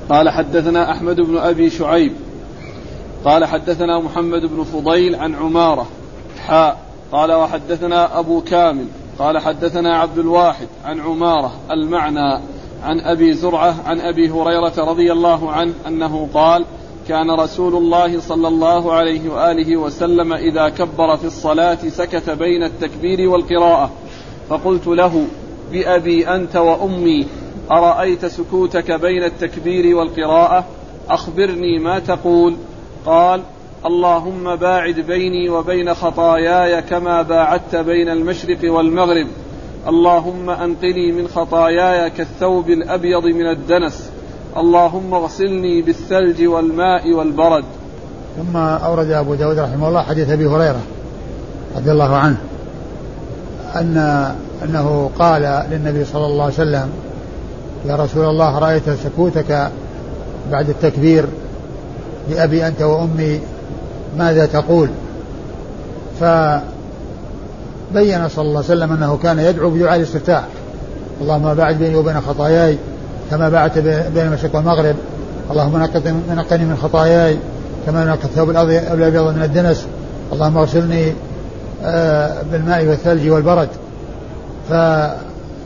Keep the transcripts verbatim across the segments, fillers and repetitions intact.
قال حدثنا أحمد بن أبي شعيب قال حدثنا محمد بن فضيل عن عمارة حاء قال وحدثنا أبو كامل قال حدثنا عبد الواحد عن عمارة المعنى عن أبي زرعة عن أبي هريرة رضي الله عنه أنه قال كان رسول الله صلى الله عليه وآله وسلم إذا كبر في الصلاة سكت بين التكبير والقراءة، فقلت له بأبي أنت وأمي أرأيت سكوتك بين التكبير والقراءة؟ أخبرني ما تقول. قال اللهم باعد بيني وبين خطاياي كما باعدت بين المشرق والمغرب، اللهم أنقني من خطاياي كالثوب الأبيض من الدنس، اللهم اغسلني بالثلج والماء والبرد. ثم أورد أبو داود رحمه الله حديث أبي هريرة رضي الله عنه أن أنه قال للنبي صلى الله عليه وسلم يا رسول الله رأيت سكوتك بعد التكبير بأبي أنت وأمي ماذا تقول؟ فبين صلى الله عليه وسلم أنه كان يدعو بدعاء الاستفتاح اللهم باعد بيني وبين خطاياي كما باعدت بين المشرق والمغرب، اللهم نقني من خطاياي كما نقى الثوب الأبيض من الدنس، اللهم اغسلني بالماء والثلج والبرد. فهذا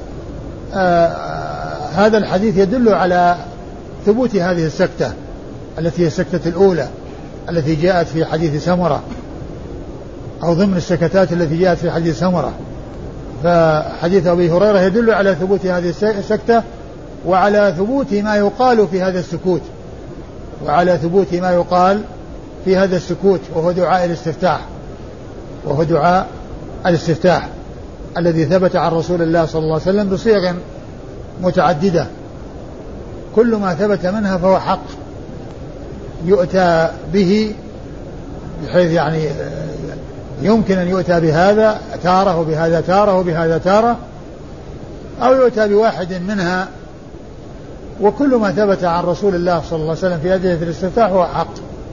الحديث يدل على ثبوت هذه السكتة التي هي السكتة الأولى التي جاءت في حديث سمرة أو ضمن السكتات التي جاءت في حديث سمرة. فحديث أبي هريرة يدل على ثبوت هذه السكتة وعلى ثبوت ما يقال في هذا السكوت وعلى ثبوت ما يقال في هذا السكوت وهو دعاء الاستفتاح وهو دعاء الاستفتاح الذي ثبت عن رسول الله صلى الله عليه وسلم بصيغ متعددة، كل ما ثبت منها فهو حق يؤتى به بحيث يعني يمكن أن يؤتى بهذا تارة وبهذا تارة وبهذا تارة أو يؤتى بواحد منها، وكل ما ثبت عن رسول الله صلى الله عليه وسلم في أدعية الاستفتاح هو حق.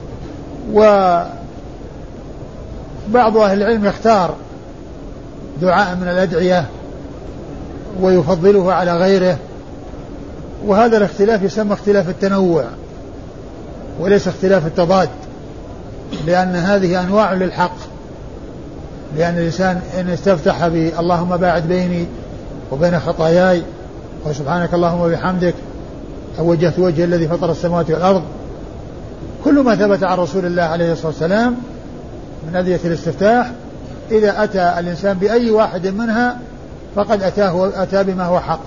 وبعض أهل العلم يختار دعاء من الأدعية ويفضله على غيره، وهذا الاختلاف يسمى اختلاف التنوع وليس اختلاف التضاد، لأن هذه أنواع للحق، لأن الإنسان إن استفتح باللهم باعد بيني وبين خطاياي وسبحانك اللهم وبحمدك أو وجهت وجه الذي فطر السماوات والأرض، كل ما ثبت عن رسول الله عليه الصلاة والسلام من أدعية الاستفتاح إذا أتى الإنسان بأي واحد منها فقد أتاه أتى بما هو حق.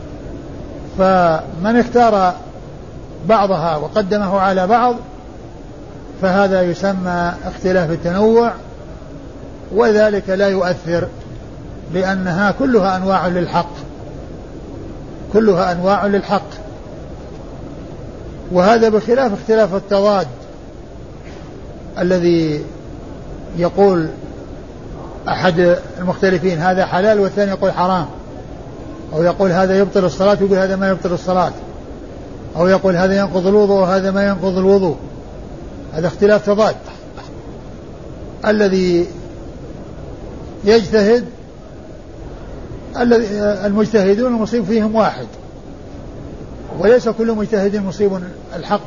فمن اختار بعضها وقدمه على بعض فهذا يسمى اختلاف التنوع، وذلك لا يؤثر لأنها كلها أنواع للحق كلها أنواع للحق وهذا بخلاف اختلاف التضاد الذي يقول أحد المختلفين هذا حلال والثاني يقول حرام، أو يقول هذا يبطل الصلاة ويقول هذا ما يبطل الصلاة، أو يقول هذا ينقض الوضوء وهذا ما ينقض الوضوء. هذا اختلاف تضاد. الذي يجتهد المجتهدون المصيب فيهم واحد، وليس كل مجتهد مصيب الحق.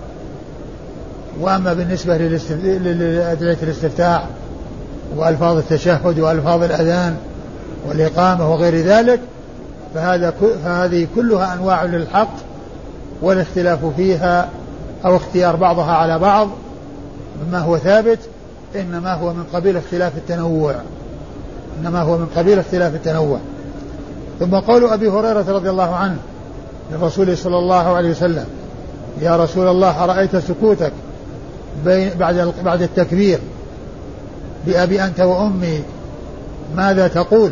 وأما بالنسبة لأدعية الاستفتاح وألفاظ التشهد وألفاظ الأذان والإقامة وغير ذلك فهذا فهذه كلها أنواع للحق، والاختلاف فيها أو اختيار بعضها على بعض مما هو ثابت إنما هو من قبيل اختلاف التنوع إنما هو من قبيل اختلاف التنوع. ثم قول أبي هريرة رضي الله عنه للرسول صلى الله عليه وسلم يا رسول الله أرأيت سكوتك بعد بعد التكبير بأبي أنت وأمي ماذا تقول؟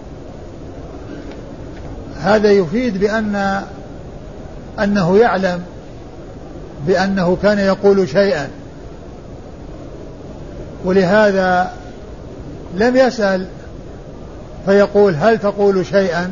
هذا يفيد بأن أنه يعلم بأنه كان يقول شيئا، ولهذا لم يسأل فيقول هل تقول شيئا،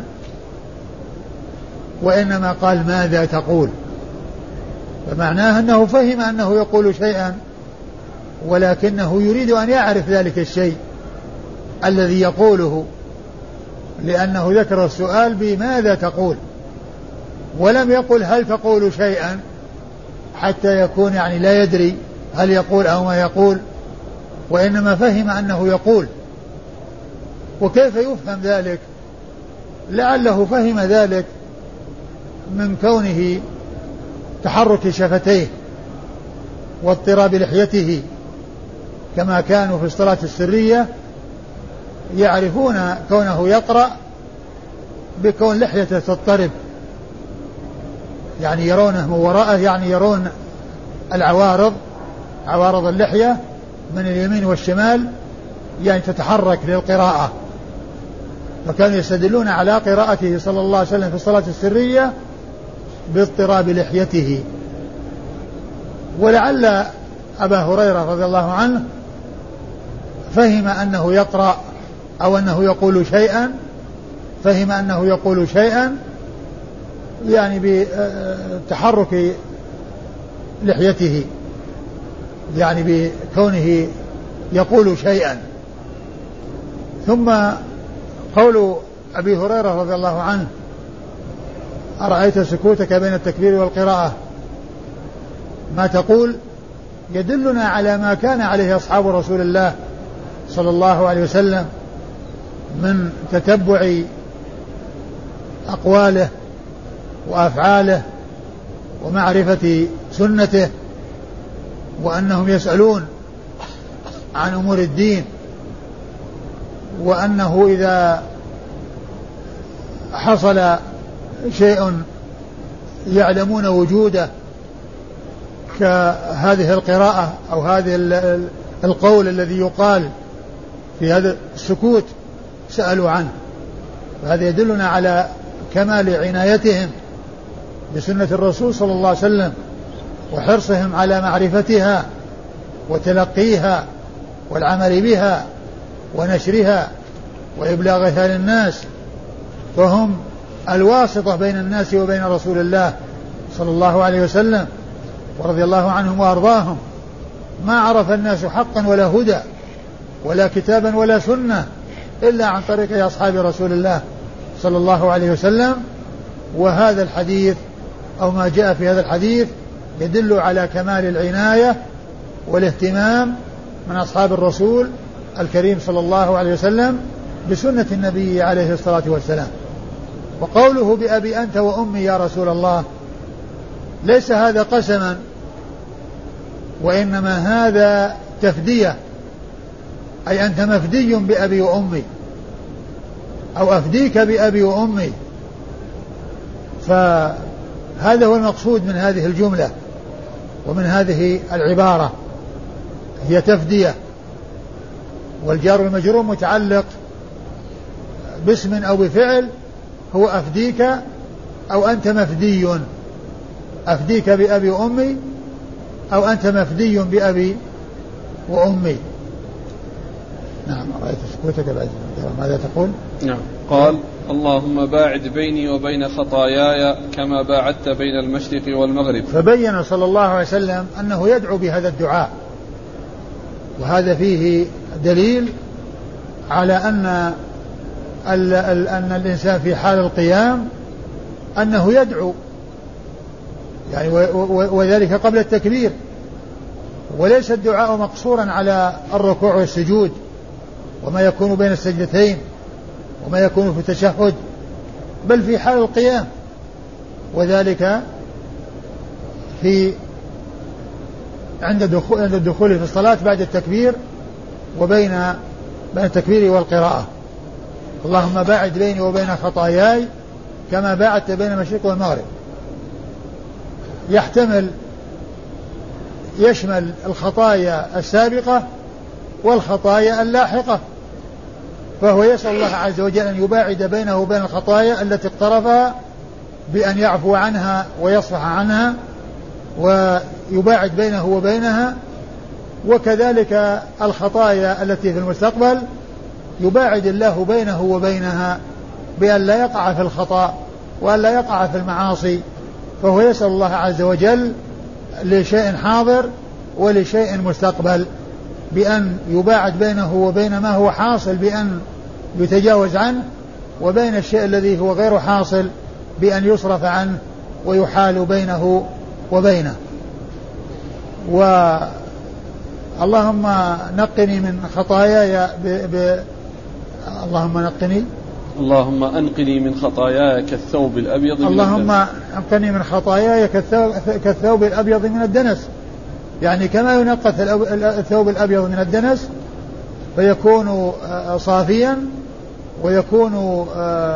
وإنما قال ماذا تقول، فمعناه أنه فهم أنه يقول شيئا ولكنه يريد أن يعرف ذلك الشيء الذي يقوله، لأنه ذكر السؤال بماذا تقول ولم يقل هل تقول شيئا، حتى يكون يعني لا يدري هل يقول أو ما يقول، وإنما فهم أنه يقول. وكيف يفهم ذلك؟ لعله فهم ذلك من كونه تحرك شفتيه واضطراب لحيته، كما كانوا في الصلاة السرية يعرفون كونه يقرأ بكون لحيته تضطرب، يعني يرونه من وراءه، يعني يرون العوارض، عوارض اللحية من اليمين والشمال، يعني تتحرك للقراءة. فكانوا يستدلون على قراءته صلى الله عليه وسلم في الصلاة السرية باضطراب لحيته. ولعل أبا هريرة رضي الله عنه فهم أنه يقرأ أو أنه يقول شيئا، فهم أنه يقول شيئا يعني بتحرك لحيته، يعني بكونه يقول شيئا. ثم قول أبي هريرة رضي الله عنه أرأيت سكوتك بين التكبير والقراءة ما تقول، يدلنا على ما كان عليه أصحاب رسول الله صلى الله عليه وسلم من تتبع أقواله وأفعاله ومعرفة سنته، وأنهم يسألون عن أمور الدين، وأنه إذا حصل شيء يعلمون وجوده كهذه القراءة أو هذه القول الذي يقال في هذا السكوت سألوا عنه. وهذا يدلنا على كمال عنايتهم بسنة الرسول صلى الله عليه وسلم وحرصهم على معرفتها وتلقيها والعمل بها ونشرها وإبلاغها للناس، فهم الواسطة بين الناس وبين رسول الله صلى الله عليه وسلم ورضي الله عنهم وأرضاهم. ما عرف الناس حقا ولا هدى ولا كتابا ولا سنة إلا عن طريق أصحاب رسول الله صلى الله عليه وسلم. وهذا الحديث أو ما جاء في هذا الحديث يدل على كمال العناية والاهتمام من أصحاب الرسول الكريم صلى الله عليه وسلم بسنة النبي عليه الصلاة والسلام. وقوله بأبي أنت وأمي يا رسول الله ليس هذا قسما، وإنما هذا تفدية، أي أنت مفدي بأبي وأمي أو أفديك بأبي وأمي. فهذا هو المقصود من هذه الجملة ومن هذه العبارة، هي تفدية، والجار والمجرور متعلق باسم أو بفعل، هو أفديك أو أنت مفدي، أفديك بأبي وأمي أو أنت مفدي بأبي وأمي. نعم. رأيت سكوتك بعد ماذا تقول؟ نعم. قال اللهم باعد بيني وبين خطاياي كما باعدت بين المشرق والمغرب. فبين صلى الله عليه وسلم أنه يدعو بهذا الدعاء، وهذا فيه دليل على أن أن الإنسان في حال القيام أنه يدعو، يعني وذلك قبل التكبير، وليس الدعاء مقصورا على الركوع والسجود وما يكون بين السجدتين وما يكون في التشهد، بل في حال القيام، وذلك في عند الدخول, عند الدخول في الصلاة بعد التكبير وبين بين التكبير والقراءة. اللهم باعد بيني وبين خطاياي كما باعدت بين المشرق والمغرب، يحتمل يشمل الخطايا السابقة والخطايا اللاحقة، فهو يسأل الله عز وجل أن يباعد بينه وبين الخطايا التي اقترفها بأن يعفو عنها ويصفح عنها ويباعد بينه وبينها، وكذلك الخطايا التي في المستقبل يباعد الله بينه وبينها بأن لا يقع في الخطأ وأن لا يقع في المعاصي. فهو يسأل الله عز وجل لشيء حاضر ولشيء مستقبل بأن يباعد بينه وبين ما هو حاصل بأن يتجاوز عنه، وبين الشيء الذي هو غير حاصل بأن يصرف عنه ويحال بينه وبينه. اللهم نقني من خطاياي ب... ب... اللهم نقني اللهم أنقني من خطاياي كالثوب الأبيض من اللهم الدنس. أنقني من خطاياي كالثوب... كالثوب الأبيض من الدنس، يعني كما ينقى الثوب الأبيض من الدنس فيكون صافيا ويكون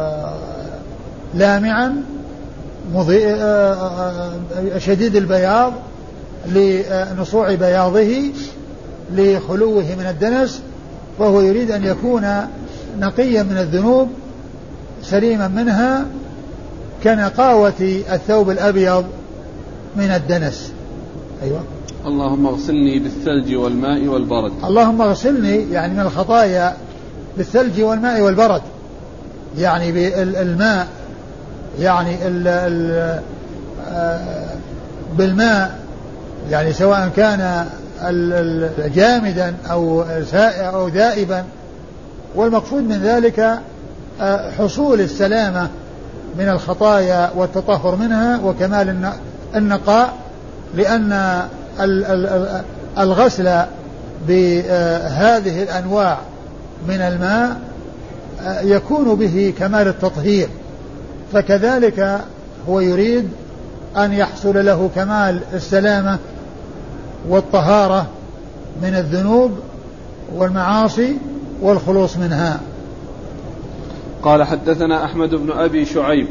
لامعا مضيء شديد البياض لنصوع بياضه لخلوه من الدنس، وهو يريد أن يكون نقيا من الذنوب سليما منها كنقاوة الثوب الأبيض من الدنس. أيوة. اللهم اغسلني بالثلج والماء والبرد. اللهم اغسلني يعني من الخطايا بالثلج والماء والبرد، يعني بالماء، يعني ال ال بالماء، يعني سواء كان جامدا أو سائغا أو ذائبا، والمقصود من ذلك حصول السلامة من الخطايا والتطهر منها وكمال النقاء، لأن الغسل بهذه الأنواع من الماء يكون به كمال التطهير، فكذلك هو يريد أن يحصل له كمال السلامة والطهارة من الذنوب والمعاصي والخلوص منها. قال حدثنا أحمد بن أبي شعيب.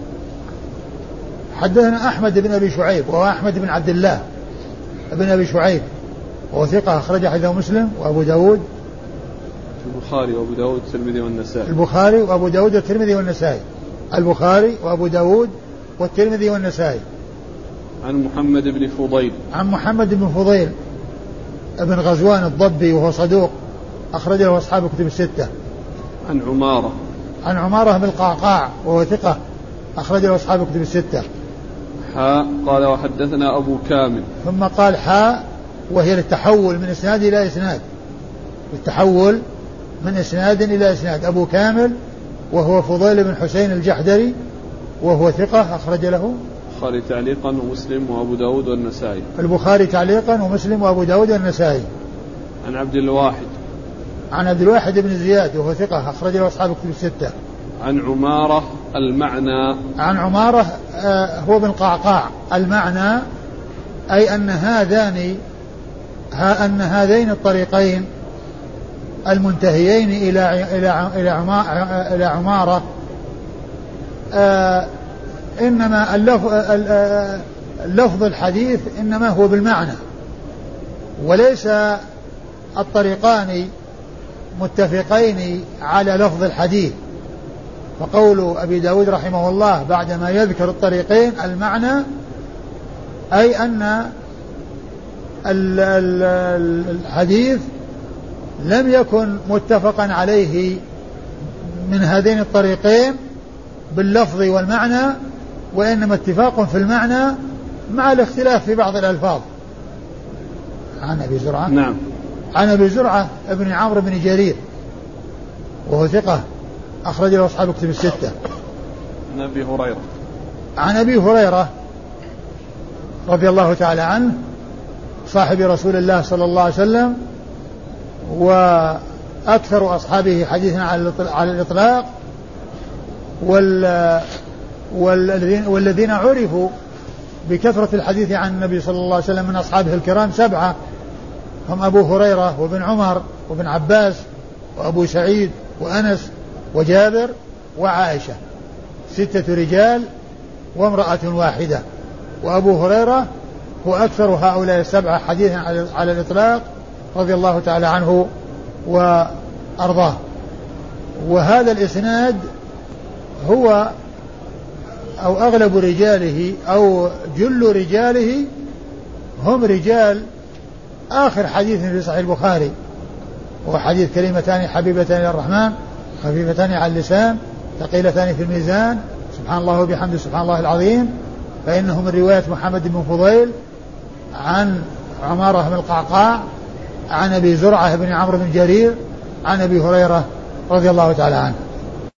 حدثنا أحمد بن أبي شعيب وهو أحمد بن عبد الله بن أبي شعيب، وهو ثقة أخرج حديثه مسلم وأبو داود البخاري وأبو داود والترمذي والنسائي. البخاري وأبو داود والترمذي والنسائي. البخاري وأبو داود والترمذي والنسائي. عن محمد بن فضيل. عن محمد بن فضيل ابن غزوان الضبي وهو صدوق أخرج له أصحاب الكتب الستة. عن عمارة. عن عمارة بن القعقاع وهو ثقة أخرج له أصحاب الكتب الستة. حاء قال وحدثنا أبو كامل. ثم قال حاء وهي للتحول من إسناد إلى إسناد، التحول من إسناد إلى إسناد. أبو كامل وهو فضيل بن حسين الجحدري وهو ثقة أخرج له البخاري تعليقا ومسلم وأبو داود والنسائي. البخاري تعليقا ومسلم وأبو داود والنسائي. عن عبد الواحد. عن عبد الواحد بن زياد وهو ثقة أخرج له أصحاب الكتب الستة. عن عمارة المعنى. عن عمارة آه هو بن قعقاع. المعنى أي أن هذان ها أن هذين الطريقين المنتهيين إلى إلى إلى إلى عمارة آه إنما اللفظ, اللفظ الحديث إنما هو بالمعنى، وليس الطريقان متفقين على لفظ الحديث. فقول أبي داود رحمه الله بعدما يذكر الطريقين المعنى أي أن الحديث لم يكن متفقا عليه من هذين الطريقين باللفظ والمعنى، وإنما اتفاق في المعنى مع الاختلاف في بعض الألفاظ. عن أبي زرعة. نعم. عن أبي زرعة ابن عمرو بن جرير وهو ثقة أخرج له أصحاب الكتب الستة. عن أبي هريرة. عن أبي هريرة رضي الله تعالى عنه صاحب رسول الله صلى الله عليه وسلم وأكثر أصحابه حديثا على الإطلاق، وال والذين, والذين عرفوا بكثرة الحديث عن النبي صلى الله عليه وسلم من أصحابه الكرام سبعة، هم أبو هريرة وابن عمر وابن عباس وأبو سعيد وأنس وجابر وعائشة، ستة رجال وامرأة واحدة. وأبو هريرة هو أكثر هؤلاء السبعة حديثا على الإطلاق رضي الله تعالى عنه وأرضاه. وهذا الإسناد هو أو أغلب رجاله أو جل رجاله هم رجال آخر حديث في صحيح البخاري، وهو حديث كلمتان حبيبتان إلى الرحمن خفيفتان على اللسان ثقيلتان في الميزان سبحان الله وبحمده سبحان الله العظيم، فإنه من رواية محمد بن فضيل عن عمارة بن القعقاع عن أبي زرعة بن عمرو بن جرير عن أبي هريرة رضي الله تعالى عنه.